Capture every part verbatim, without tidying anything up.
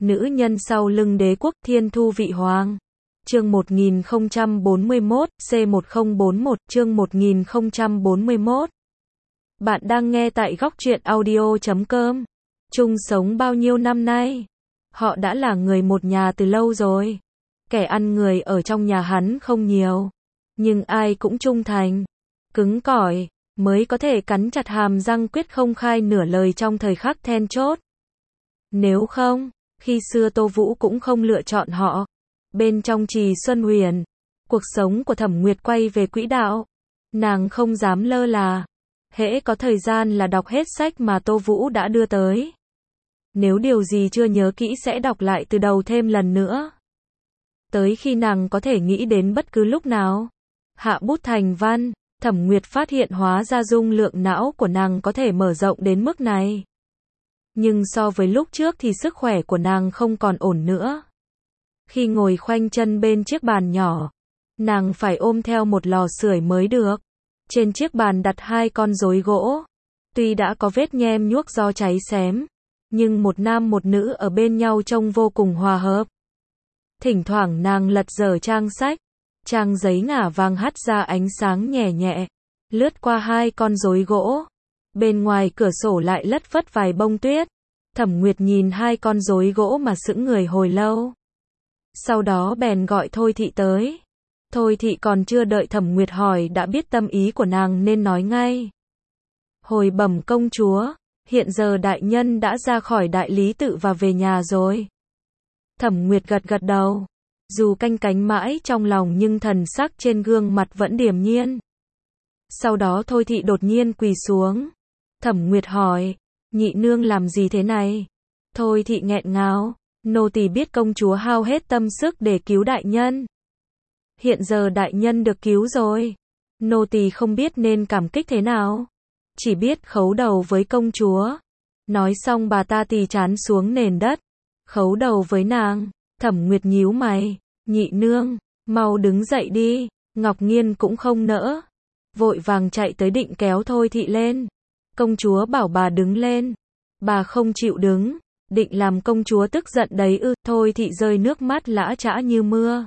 nữ nhân sau lưng đế quốc Thiên Thu Vị Hoàng. Chương một nghìn không trăm bốn mươi mốt, C một không bốn mốt, chương một nghìn không trăm bốn mươi mốt. Bạn đang nghe tại góc truyện audio chấm com. Chung sống bao nhiêu năm nay? Họ đã là người một nhà từ lâu rồi. Kẻ ăn người ở trong nhà hắn không nhiều, nhưng ai cũng trung thành, cứng cỏi, mới có thể cắn chặt hàm răng quyết không khai nửa lời trong thời khắc then chốt. Nếu không, khi xưa Tô Vũ cũng không lựa chọn họ. Bên trong Trì Xuân Huyền, cuộc sống của Thẩm Nguyệt quay về quỹ đạo. Nàng không dám lơ là. Hễ có thời gian là đọc hết sách mà Tô Vũ đã đưa tới. Nếu điều gì chưa nhớ kỹ sẽ đọc lại từ đầu thêm lần nữa. Tới khi nàng có thể nghĩ đến bất cứ lúc nào. Hạ bút thành văn, Thẩm Nguyệt phát hiện hóa ra dung lượng não của nàng có thể mở rộng đến mức này. Nhưng so với lúc trước thì sức khỏe của nàng không còn ổn nữa. Khi ngồi khoanh chân bên chiếc bàn nhỏ, nàng phải ôm theo một lò sưởi mới được. Trên chiếc bàn đặt hai con rối gỗ. Tuy đã có vết nhem nhuốc do cháy xém, nhưng một nam một nữ ở bên nhau trông vô cùng hòa hợp. Thỉnh thoảng nàng lật dở trang sách, trang giấy ngả vàng hắt ra ánh sáng nhẹ nhẹ, lướt qua hai con rối gỗ. Bên ngoài cửa sổ lại lất phất vài bông tuyết. Thẩm Nguyệt nhìn hai con rối gỗ mà sững người hồi lâu. Sau đó bèn gọi Thôi Thị tới. Thôi Thị còn chưa đợi Thẩm Nguyệt hỏi đã biết tâm ý của nàng nên nói ngay. Hồi bẩm công chúa, hiện giờ đại nhân đã ra khỏi đại lý tự và về nhà rồi. Thẩm Nguyệt gật gật đầu. Dù canh cánh mãi trong lòng nhưng thần sắc trên gương mặt vẫn điềm nhiên. Sau đó Thôi Thị đột nhiên quỳ xuống. Thẩm Nguyệt hỏi, nhị nương làm gì thế này? Thôi Thị nghẹn ngào, nô tỳ biết công chúa hao hết tâm sức để cứu đại nhân. Hiện giờ đại nhân được cứu rồi. Nô tỳ không biết nên cảm kích thế nào. Chỉ biết khấu đầu với công chúa. Nói xong bà ta tì trán xuống nền đất. Khấu đầu với nàng. Thẩm Nguyệt nhíu mày. Nhị nương, mau đứng dậy đi. Ngọc Nghiên cũng không nỡ. Vội vàng chạy tới định kéo Thôi Thị lên. Công chúa bảo bà đứng lên. Bà không chịu đứng. Định làm công chúa tức giận đấy ư. Thôi Thị rơi nước mắt lã chã như mưa.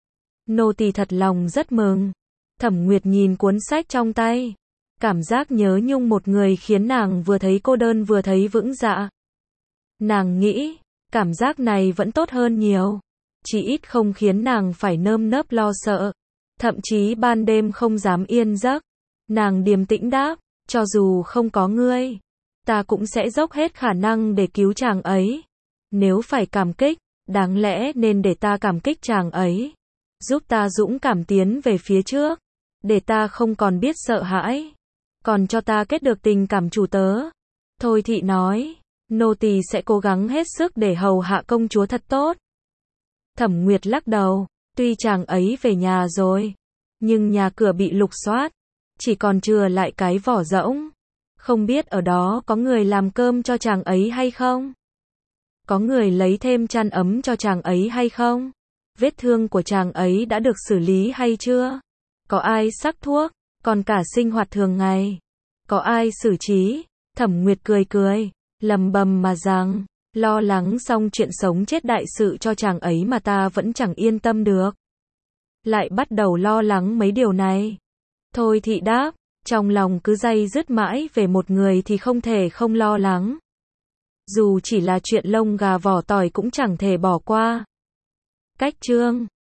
Nô tỳ thật lòng rất mừng. Thẩm Nguyệt nhìn cuốn sách trong tay. Cảm giác nhớ nhung một người khiến nàng vừa thấy cô đơn vừa thấy vững dạ. Nàng nghĩ, cảm giác này vẫn tốt hơn nhiều. Chỉ ít không khiến nàng phải nơm nớp lo sợ. Thậm chí ban đêm không dám yên giấc. Nàng điềm tĩnh đáp, cho dù không có ngươi, ta cũng sẽ dốc hết khả năng để cứu chàng ấy. Nếu phải cảm kích, đáng lẽ nên để ta cảm kích chàng ấy. Giúp ta dũng cảm tiến về phía trước. Để ta không còn biết sợ hãi. Còn cho ta kết được tình cảm chủ tớ. Thôi Thị nói, nô tỳ sẽ cố gắng hết sức để hầu hạ công chúa thật tốt. Thẩm Nguyệt lắc đầu, tuy chàng ấy về nhà rồi, nhưng nhà cửa bị lục soát, chỉ còn chừa lại cái vỏ rỗng. Không biết ở đó có người làm cơm cho chàng ấy hay không? Có người lấy thêm chăn ấm cho chàng ấy hay không? Vết thương của chàng ấy đã được xử lý hay chưa? Có ai sắc thuốc? Còn cả sinh hoạt thường ngày, có ai xử trí? Thẩm Nguyệt cười cười, lầm bầm mà rằng, lo lắng xong chuyện sống chết đại sự cho chàng ấy mà ta vẫn chẳng yên tâm được. Lại bắt đầu lo lắng mấy điều này. Thôi Thị đáp, trong lòng cứ day dứt mãi về một người thì không thể không lo lắng. Dù chỉ là chuyện lông gà vỏ tỏi cũng chẳng thể bỏ qua. Cách chương